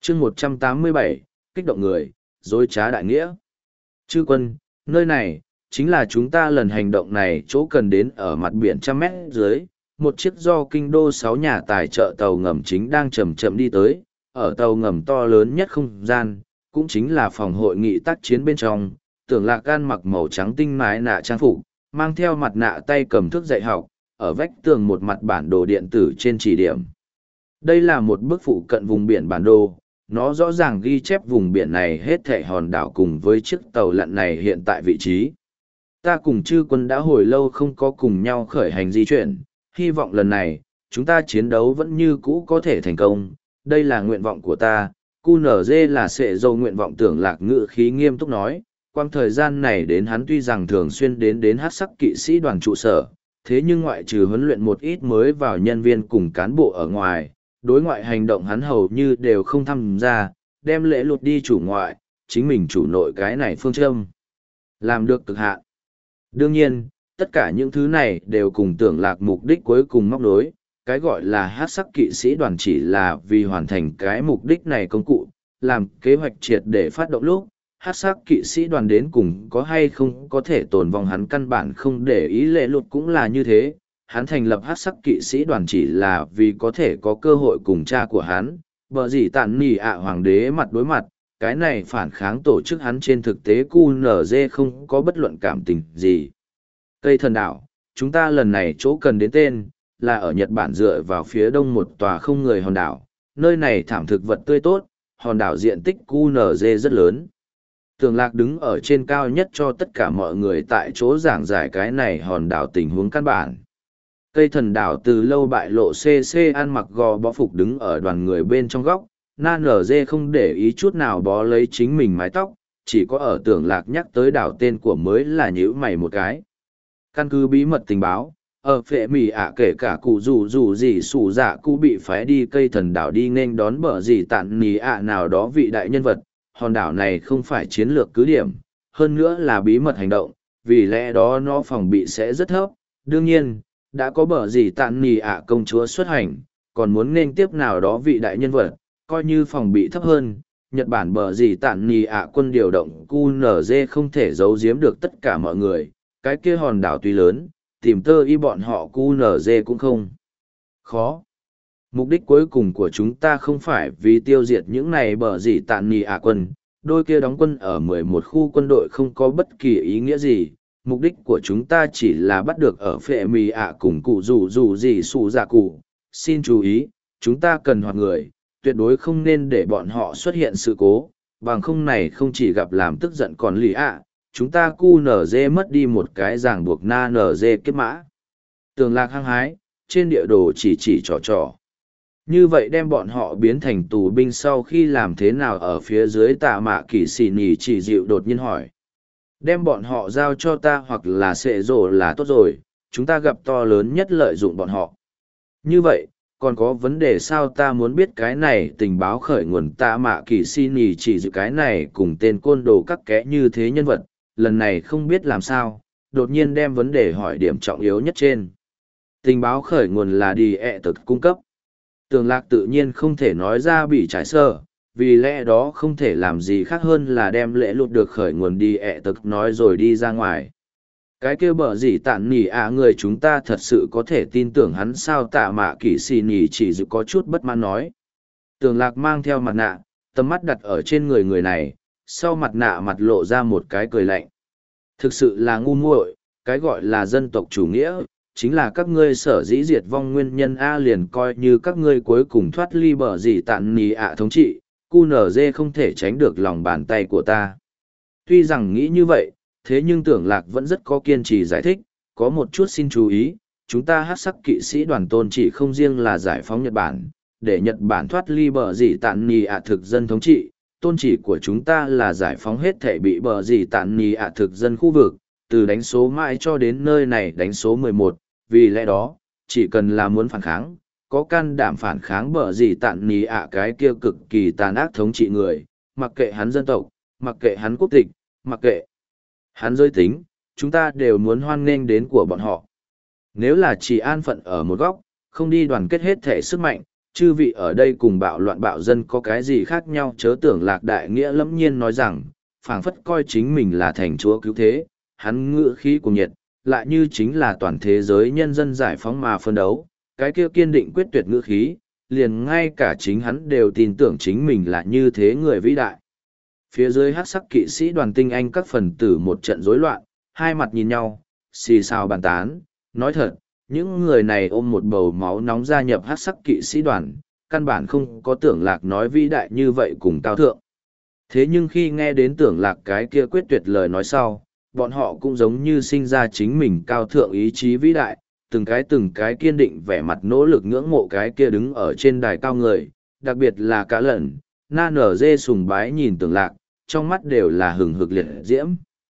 chương 187, kích động người, dối trá đại nghĩa. Chư quân, nơi này, chính là chúng ta lần hành động này chỗ cần đến ở mặt biển 100 mét dưới. Một chiếc do kinh đô 6 nhà tài trợ tàu ngầm chính đang chậm chậm đi tới, ở tàu ngầm to lớn nhất không gian, cũng chính là phòng hội nghị tác chiến bên trong. Tưởng Lạc Gan mặc màu trắng tinh mái nạ trang phục, mang theo mặt nạ tay cầm thước dạy học, ở vách tường một mặt bản đồ điện tử trên chỉ điểm. Đây là một bức phụ cận vùng biển bản đồ, nó rõ ràng ghi chép vùng biển này hết thảy hòn đảo cùng với chiếc tàu lặn này hiện tại vị trí. Ta cùng chư quân đã hồi lâu không có cùng nhau khởi hành di chuyển, hy vọng lần này, chúng ta chiến đấu vẫn như cũ có thể thành công, đây là nguyện vọng của ta. QNZ là sệ dầu nguyện vọng. Tưởng Lạc ngự khí nghiêm túc nói, quang thời gian này đến hắn tuy rằng thường xuyên đến hắc sắc kỵ sĩ đoàn trụ sở, thế nhưng ngoại trừ huấn luyện một ít mới vào nhân viên cùng cán bộ ở ngoài, đối ngoại hành động hắn hầu như đều không tham gia, đem lễ lụt đi chủ ngoại, chính mình chủ nội cái này phương châm. Làm được cực hạn. Đương nhiên, tất cả những thứ này đều cùng Tưởng Lạc mục đích cuối cùng móc đối, cái gọi là hắc sắc kỵ sĩ đoàn chỉ là vì hoàn thành cái mục đích này công cụ, làm kế hoạch triệt để phát động lúc, hắc sắc kỵ sĩ đoàn đến cùng có hay không có thể tồn vong hắn căn bản không để ý. Lễ lụt cũng là như thế, hắn thành lập hắc sắc kỵ sĩ đoàn chỉ là vì có thể có cơ hội cùng cha của hắn, vợ gì tàn nỉ ạ hoàng đế mặt đối mặt, cái này phản kháng tổ chức hắn trên thực tế QNZ không có bất luận cảm tình gì. Cây thần đảo, chúng ta lần này chỗ cần đến tên, là ở Nhật Bản dựa vào phía đông một tòa không người hòn đảo, nơi này thảm thực vật tươi tốt, hòn đảo diện tích QNZ rất lớn. Tưởng Lạc đứng ở trên cao nhất cho tất cả mọi người tại chỗ giảng giải cái này hòn đảo tình huống căn bản. Cây thần đảo từ lâu bại lộ. CC ăn mặc gò bó phục đứng ở đoàn người bên trong góc, Nan NG không để ý chút nào bó lấy chính mình mái tóc, chỉ có ở Tưởng Lạc nhắc tới đảo tên của mới là nhíu mày một cái. Căn cứ bí mật tình báo, ở phệ mì ạ kể cả cụ dù gì sủ dạ cụ bị phái đi cây thần đảo đi nên đón bờ gì tạn nì ạ nào đó vị đại nhân vật. Hòn đảo này không phải chiến lược cứ điểm, hơn nữa là bí mật hành động, vì lẽ đó nó phòng bị sẽ rất thấp. Đương nhiên, đã có bờ gì tạn nì ạ công chúa xuất hành, còn muốn nên tiếp nào đó vị đại nhân vật, coi như phòng bị thấp hơn. Nhật Bản bờ gì tạn nì ạ quân điều động QNZ không thể giấu giếm được tất cả mọi người, cái kia hòn đảo tuy lớn, tìm tơ y bọn họ QNZ cũng không khó. Mục đích cuối cùng của chúng ta không phải vì tiêu diệt những này bờ gì tạn nì ạ quân, đôi kia đóng quân ở 11 khu quân đội không có bất kỳ ý nghĩa gì. Mục đích của chúng ta chỉ là bắt được ở phệ mì ạ cùng cụ dù gì xù dạ cụ. Xin chú ý, chúng ta cần hoạt người, tuyệt đối không nên để bọn họ xuất hiện sự cố, bằng không này không chỉ gặp làm tức giận còn lì ạ, chúng ta QNZ mất đi một cái ràng buộc na NG kết mã. Tưởng Lạc hăng hái, trên địa đồ chỉ trò. Như vậy đem bọn họ biến thành tù binh sau khi làm thế nào ở phía dưới Tạ Mạ Kỳ Xì Nỉ chỉ dịu đột nhiên hỏi. Đem bọn họ giao cho ta hoặc là sệ rồ là tốt rồi, chúng ta gặp to lớn nhất lợi dụng bọn họ. Như vậy, còn có vấn đề sao? Ta muốn biết cái này tình báo khởi nguồn. Tạ Mạ Kỳ Xì Nỉ chỉ dịu cái này cùng tên côn đồ các kẽ như thế nhân vật, lần này không biết làm sao, đột nhiên đem vấn đề hỏi điểm trọng yếu nhất trên. Tình báo khởi nguồn là đi tật cung cấp. Tưởng Lạc tự nhiên không thể nói ra bị trải sơ, vì lẽ đó không thể làm gì khác hơn là đem lễ lụt được khởi nguồn đi tật nói rồi đi ra ngoài. Cái kêu bở gì tản nỉ ạ người chúng ta thật sự có thể tin tưởng hắn sao? Tạ Mạ Kỳ Xì Nỉ chỉ dự có chút bất mãn nói. Tưởng Lạc mang theo mặt nạ, tầm mắt đặt ở trên người này, sau mặt nạ mặt lộ ra một cái cười lạnh. Thực sự là ngu muội, cái gọi là dân tộc chủ nghĩa, chính là các ngươi sở dĩ diệt vong nguyên nhân A, liền coi như các ngươi cuối cùng thoát ly bờ gì tạn nì ạ thống trị, QNZ không thể tránh được lòng bàn tay của ta. Tuy rằng nghĩ như vậy, thế nhưng Tưởng Lạc vẫn rất có kiên trì giải thích, có một chút xin chú ý, chúng ta hắc sắc kỵ sĩ đoàn tôn chỉ không riêng là giải phóng Nhật Bản, để Nhật Bản thoát ly bờ gì tạn nì ạ thực dân thống trị, tôn chỉ của chúng ta là giải phóng hết thể bị bờ gì tạn nì ạ thực dân khu vực, từ đánh số mãi cho đến nơi này đánh số 11, vì lẽ đó, chỉ cần là muốn phản kháng, có can đảm phản kháng bờ gì tạn nì ạ cái kia cực kỳ tàn ác thống trị người, mặc kệ hắn dân tộc, mặc kệ hắn quốc tịch, mặc kệ hắn giới tính, chúng ta đều muốn hoan nghênh đến của bọn họ. Nếu là chỉ an phận ở một góc, không đi đoàn kết hết thể sức mạnh, chư vị ở đây cùng bạo loạn bạo dân có cái gì khác nhau chớ tưởng Lạc Đại Nghĩa lẫm nhiên nói rằng, phảng phất coi chính mình là thành chúa cứu thế, hắn ngữ khí cuồng nhiệt, lại như chính là toàn thế giới nhân dân giải phóng mà phân đấu, cái kia kiên định quyết tuyệt ngữ khí, liền ngay cả chính hắn đều tin tưởng chính mình là như thế người vĩ đại. Phía dưới hắc sắc kỵ sĩ đoàn tinh anh các phần tử một trận rối loạn, hai mặt nhìn nhau, xì xào bàn tán, nói thật, những người này ôm một bầu máu nóng gia nhập hắc sắc kỵ sĩ đoàn, căn bản không có tưởng Lạc nói vĩ đại như vậy cùng cao thượng. Thế nhưng khi nghe đến tưởng Lạc cái kia quyết tuyệt lời nói sau, bọn họ cũng giống như sinh ra chính mình cao thượng ý chí vĩ đại, từng cái kiên định vẻ mặt nỗ lực ngưỡng mộ cái kia đứng ở trên đài cao người, đặc biệt là cả lần, na nở dê sùng bái nhìn tưởng Lạc, trong mắt đều là hừng hực liệt diễm.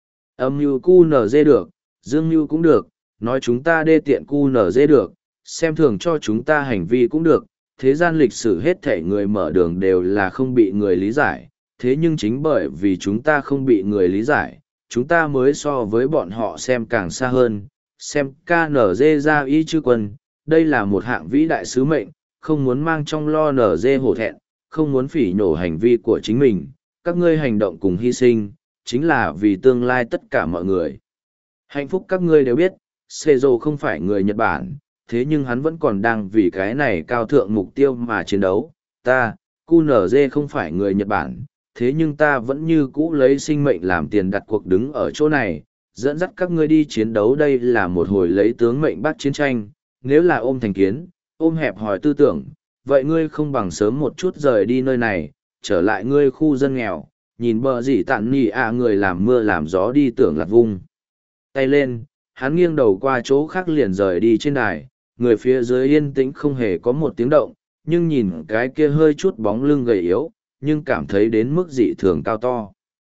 Âm mưu cu nở dê được, dương mưu cũng được, nói chúng ta đê tiện cu nở dê được, xem thường cho chúng ta hành vi cũng được, thế gian lịch sử hết thể người mở đường đều là không bị người lý giải, thế nhưng chính bởi vì chúng ta không bị người lý giải, chúng ta mới so với bọn họ xem càng xa hơn, xem KNG ra ý chư quân, đây là một hạng vĩ đại sứ mệnh, không muốn mang trong lo NG hổ thẹn, không muốn phỉ nhổ hành vi của chính mình, các ngươi hành động cùng hy sinh, chính là vì tương lai tất cả mọi người. Hạnh phúc các ngươi đều biết, Seizo không phải người Nhật Bản, thế nhưng hắn vẫn còn đang vì cái này cao thượng mục tiêu mà chiến đấu, ta, QNZ không phải người Nhật Bản, thế nhưng ta vẫn như cũ lấy sinh mệnh làm tiền đặt cuộc đứng ở chỗ này, dẫn dắt các ngươi đi chiến đấu. Đây là một hồi lấy tướng mệnh bắt chiến tranh, nếu là ôm thành kiến, ôm hẹp hòi tư tưởng, vậy ngươi không bằng sớm một chút rời đi nơi này, trở lại ngươi khu dân nghèo, nhìn bờ gì tạn nỉ người làm mưa làm gió đi tưởng Lạc vung. Tay lên, hắn nghiêng đầu qua chỗ khác liền rời đi trên đài, người phía dưới yên tĩnh không hề có một tiếng động, nhưng nhìn cái kia hơi chút bóng lưng gầy yếu, nhưng cảm thấy đến mức dị thường cao to.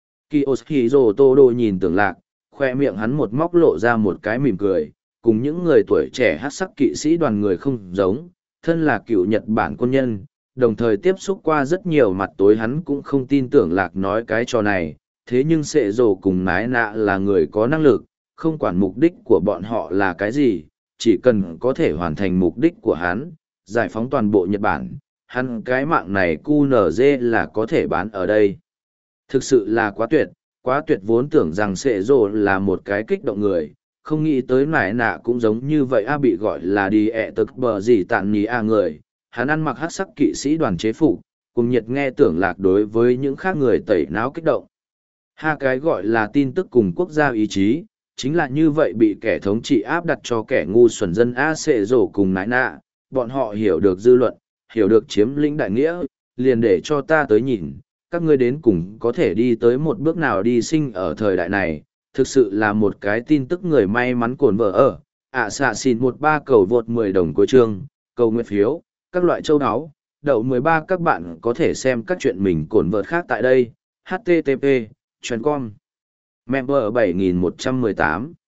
Kiyoshiro Todo nhìn tưởng Lạc, khoe miệng hắn một móc lộ ra một cái mỉm cười, cùng những người tuổi trẻ hát sắc kỵ sĩ đoàn người không giống, thân là cựu Nhật Bản quân nhân, đồng thời tiếp xúc qua rất nhiều mặt tối hắn cũng không tin tưởng Lạc nói cái trò này, thế nhưng Sệ Dồ cùng Nái Nạ là người có năng lực, không quản mục đích của bọn họ là cái gì, chỉ cần có thể hoàn thành mục đích của hắn, giải phóng toàn bộ Nhật Bản, hắn cái mạng này QNZ là có thể bán ở đây. Thực sự là quá tuyệt vốn tưởng rằng Sệ Dồ là một cái kích động người, không nghĩ tới Nải Nạ cũng giống như vậy bị gọi là đi tức bờ gì tạn nhí người, hắn ăn mặc hắc sắc kỵ sĩ đoàn chế phục, cùng nhiệt nghe tưởng Lạc đối với những khác người tẩy não kích động. Hai cái gọi là tin tức cùng quốc gia ý chí, chính là như vậy bị kẻ thống trị áp đặt cho kẻ ngu xuẩn dân Sệ Dồ cùng Nải Nạ, bọn họ hiểu được dư luận, hiểu được chiếm lĩnh đại nghĩa, liền để cho ta tới nhìn, các ngươi đến cùng có thể đi tới một bước nào đi sinh ở thời đại này, thực sự là một cái tin tức người may mắn cồn vợ ở. Xạ xin 13 cầu vượt 10 đồng cuối chương, cầu nguyện phiếu, các loại châu áo, đậu 13 các bạn có thể xem các chuyện mình cồn vợt khác tại đây, http, com, member 7118.